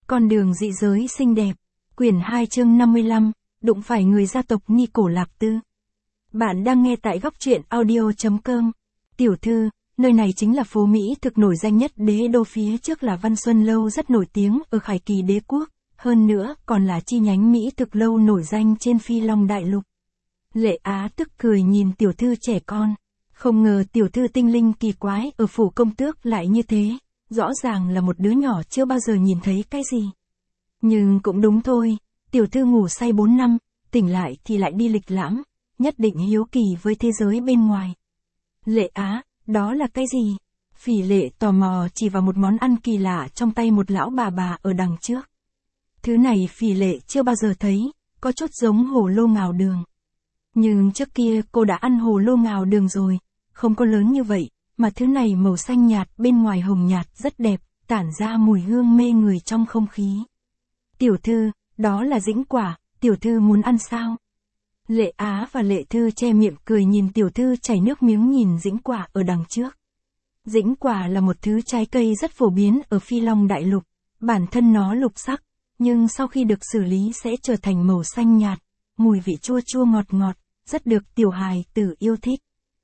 Con đường dị giới xinh đẹp. Quyển 2 chương 55, đụng phải người gia tộc Ni Cổ Lạp Tư. Bạn đang nghe tại góc truyện audio.com. Tiểu thư, nơi này chính là phố Mỹ thực nổi danh nhất đế đô, phía trước là Văn Xuân Lâu rất nổi tiếng ở Khải Kỳ đế quốc, hơn nữa còn là chi nhánh Mỹ thực lâu nổi danh trên Phi Long Đại Lục. Lệ Á tức cười nhìn tiểu thư trẻ con, không ngờ tiểu thư tinh linh kỳ quái ở phủ công tước lại như thế, rõ ràng là một đứa nhỏ chưa bao giờ nhìn thấy cái gì. Nhưng cũng đúng thôi, tiểu thư ngủ say 4 năm, tỉnh lại thì lại đi lịch lãm, nhất định hiếu kỳ với thế giới bên ngoài. Lệ Á, đó là cái gì? Phỉ Lệ tò mò chỉ vào một món ăn kỳ lạ trong tay một lão bà ở đằng trước. Thứ này Phỉ Lệ chưa bao giờ thấy, có chút giống hồ lô ngào đường. Nhưng trước kia cô đã ăn hồ lô ngào đường rồi, không có lớn như vậy, mà thứ này màu xanh nhạt bên ngoài hồng nhạt rất đẹp, tản ra mùi hương mê người trong không khí. Tiểu thư, đó là dĩnh quả, tiểu thư muốn ăn sao? Lệ Á và Lệ Thư che miệng cười nhìn tiểu thư chảy nước miếng nhìn dĩnh quả ở đằng trước. Dĩnh quả là một thứ trái cây rất phổ biến ở Phi Long Đại Lục, bản thân nó lục sắc, nhưng sau khi được xử lý sẽ trở thành màu xanh nhạt, mùi vị chua chua ngọt ngọt, rất được tiểu hài tử yêu thích.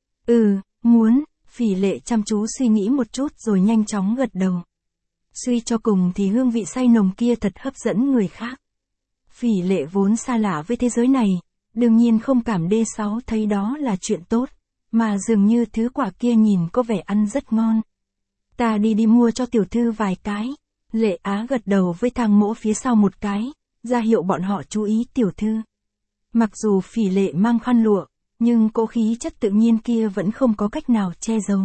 Muốn, Phỉ Lệ chăm chú suy nghĩ một chút rồi nhanh chóng gật đầu. Suy cho cùng thì hương vị say nồng kia thật hấp dẫn người khác. Phỉ Lệ vốn xa lạ với thế giới này, đương nhiên không cảm D6 thấy đó là chuyện tốt, mà dường như thứ quả kia nhìn có vẻ ăn rất ngon. Ta đi mua cho tiểu thư vài cái. Lệ Á gật đầu với Thang Mỗ phía sau một cái, ra hiệu bọn họ chú ý tiểu thư. Mặc dù Phỉ Lệ mang khăn lụa, nhưng cỗ khí chất tự nhiên kia vẫn không có cách nào che giấu.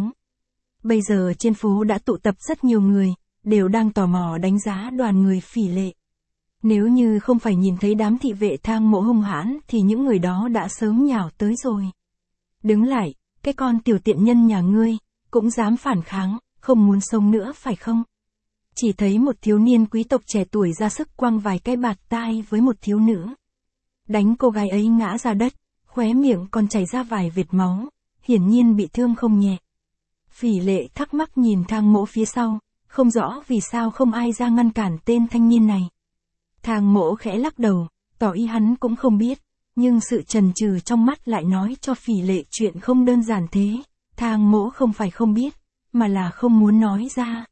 Bây giờ trên phố đã tụ tập rất nhiều người, đều đang tò mò đánh giá đoàn người Phỉ Lệ. Nếu như không phải nhìn thấy đám thị vệ Thang Mỗ hung hãn thì những người đó đã sớm nhào tới rồi. Đứng lại, cái con tiểu tiện nhân nhà ngươi, cũng dám phản kháng, không muốn sống nữa phải không? Chỉ thấy một thiếu niên quý tộc trẻ tuổi ra sức quăng vài cái bạt tai với một thiếu nữ. Đánh cô gái ấy ngã ra đất, khóe miệng còn chảy ra vài vệt máu, hiển nhiên bị thương không nhẹ. Phỉ Lệ thắc mắc nhìn Thang Mỗ phía sau, không rõ vì sao không ai ra ngăn cản tên thanh niên này. Thang Mỗ khẽ lắc đầu, tỏ ý hắn cũng không biết, nhưng sự chần chừ trong mắt lại nói cho Phỉ Lệ chuyện không đơn giản thế. Thang Mỗ không phải không biết, mà là không muốn nói ra.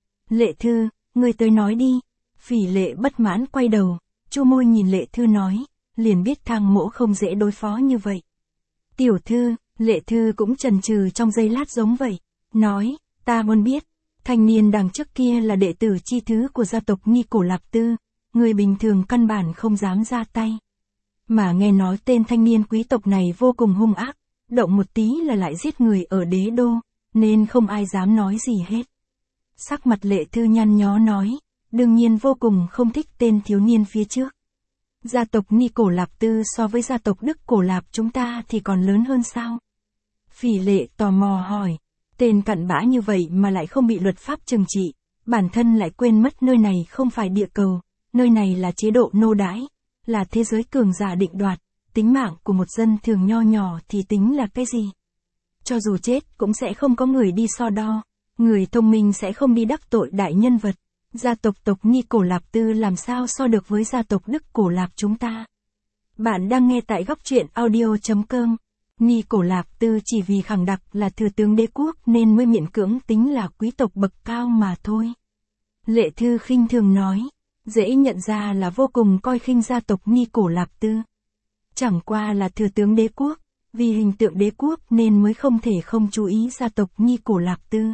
Lệ Thư, ngươi tới nói đi. Phỉ Lệ bất mãn quay đầu, chu môi nhìn Lệ Thư nói, liền biết Thang Mỗ không dễ đối phó như vậy. Tiểu thư, Lệ Thư cũng chần chừ trong giây lát giống vậy, nói, ta muốn biết, thanh niên đằng trước kia là đệ tử chi thứ của gia tộc Ni Cổ Lạp Tư, người bình thường căn bản không dám ra tay. Mà nghe nói tên thanh niên quý tộc này vô cùng hung ác, động một tí là lại giết người ở đế đô, nên không ai dám nói gì hết. Sắc mặt Lệ Thư nhăn nhó nói, đương nhiên vô cùng không thích tên thiếu niên phía trước. Gia tộc Ni Cổ Lạp Tư so với gia tộc Đức Cổ Lạp chúng ta thì còn lớn hơn sao? Phỉ Lệ tò mò hỏi, tên cặn bã như vậy mà lại không bị luật pháp trừng trị, bản thân lại quên mất nơi này không phải địa cầu, nơi này là chế độ nô đãi, là thế giới cường giả định đoạt, tính mạng của một dân thường nho nhỏ thì tính là cái gì? Cho dù chết cũng sẽ không có người đi so đo, người thông minh sẽ không đi đắc tội đại nhân vật. Gia tộc Ni Cổ Lạp Tư làm sao so được với gia tộc Đức Cổ Lạp chúng ta? Bạn đang nghe tại góc truyện audio.com. Ni Cổ Lạp Tư chỉ vì khẳng đặc là thừa tướng đế quốc nên mới miễn cưỡng tính là quý tộc bậc cao mà thôi. Lệ Thư khinh thường nói, dễ nhận ra là vô cùng coi khinh gia tộc Ni Cổ Lạp Tư. Chẳng qua là thừa tướng đế quốc, vì hình tượng đế quốc nên mới không thể không chú ý gia tộc Ni Cổ Lạp Tư.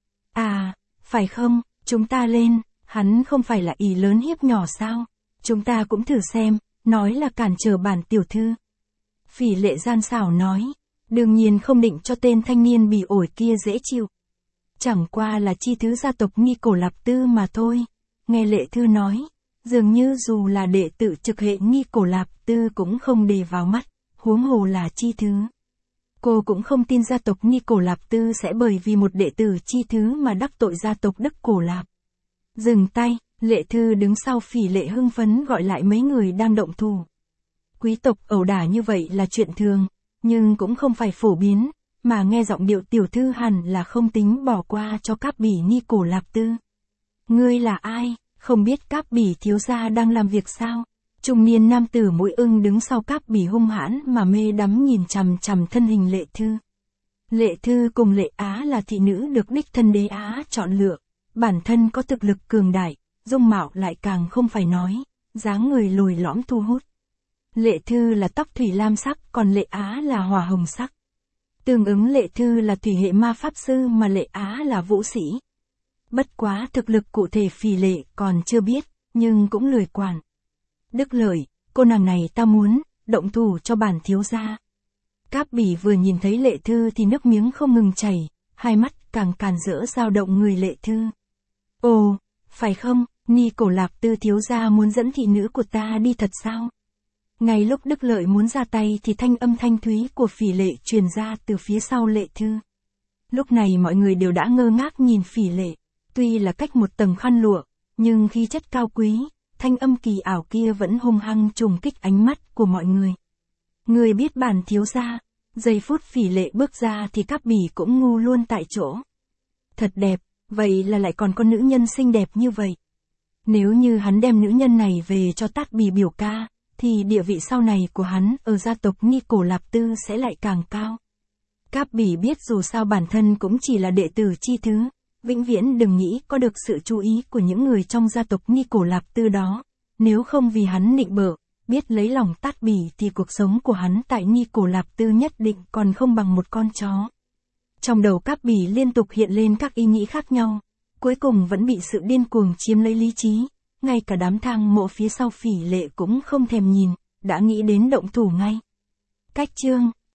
À, phải không, chúng ta lên. Hắn không phải là ỷ lớn hiếp nhỏ sao? Chúng ta cũng thử xem, nói là cản trở bản tiểu thư. Phỉ Lệ gian xảo nói, đương nhiên không định cho tên thanh niên bỉ ổi kia dễ chịu. Chẳng qua là chi thứ gia tộc Ni Cổ Lạp Tư mà thôi. Nghe Lệ Thư nói, dường như dù là đệ tử trực hệ Ni Cổ Lạp Tư cũng không để vào mắt, huống hồ là chi thứ. Cô cũng không tin gia tộc Ni Cổ Lạp Tư sẽ bởi vì một đệ tử chi thứ mà đắc tội gia tộc Đức Cổ Lạp. Dừng tay, Lệ Thư đứng sau Phỉ Lệ hưng phấn gọi lại mấy người đang động thủ. Quý tộc ẩu đả như vậy là chuyện thường, nhưng cũng không phải phổ biến, mà nghe giọng điệu tiểu thư hẳn là không tính bỏ qua cho các bỉ Ni Cổ Lạp Tư. Ngươi là ai? Không biết Cáp Bỉ thiếu gia đang làm việc sao? Trung niên nam tử mũi ưng đứng sau Cáp Bỉ hung hãn mà mê đắm nhìn chằm chằm thân hình Lệ Thư. Lệ Thư cùng Lệ Á là thị nữ được đích thân đế Á chọn lựa, bản thân có thực lực cường đại, dung mạo lại càng không phải nói, dáng người lồi lõm thu hút. Lệ Thư là tóc thủy lam sắc, còn Lệ Á là hỏa hồng sắc. Tương ứng Lệ Thư là thủy hệ ma pháp sư mà Lệ Á là vũ sĩ. Bất quá thực lực cụ thể Phỉ Lệ còn chưa biết, nhưng cũng lười quản. Đức Lợi, cô nàng này ta muốn, động thủ cho bản thiếu gia. Cáp Bỉ vừa nhìn thấy Lệ Thư thì nước miếng không ngừng chảy, hai mắt càng càn rỡ dao động người Lệ Thư. Ồ, phải không, Ni Cổ Lạc Tư thiếu gia muốn dẫn thị nữ của ta đi thật sao? Ngay lúc Đức Lợi muốn ra tay thì thanh âm thanh thúy của Phỉ Lệ truyền ra từ phía sau Lệ Thư. Lúc này mọi người đều đã ngơ ngác nhìn Phỉ Lệ, tuy là cách một tầng khăn lụa, nhưng khí chất cao quý, thanh âm kỳ ảo kia vẫn hung hăng trùng kích ánh mắt của mọi người. Người biết bản thiếu gia, giây phút Phỉ Lệ bước ra thì Cáp Bỉ cũng ngu luôn tại chỗ. Thật đẹp, vậy là lại còn có nữ nhân xinh đẹp như vậy. Nếu như hắn đem nữ nhân này về cho Tát Bỉ biểu ca, thì địa vị sau này của hắn ở gia tộc Ni Cổ Lạp Tư sẽ lại càng cao. Cáp Bỉ biết dù sao bản thân cũng chỉ là đệ tử chi thứ, vĩnh viễn đừng nghĩ có được sự chú ý của những người trong gia tộc Ni Cổ Lạp Tư đó, nếu không vì hắn nịnh bợ, biết lấy lòng Tát Bỉ thì cuộc sống của hắn tại Ni Cổ Lạp Tư nhất định còn không bằng một con chó. Trong đầu Cáp Bỉ liên tục hiện lên các ý nghĩ khác nhau, cuối cùng vẫn bị sự điên cuồng chiếm lấy lý trí, ngay cả đám thang mộ phía sau Phỉ Lệ cũng không thèm nhìn, đã nghĩ đến động thủ ngay. Cách chương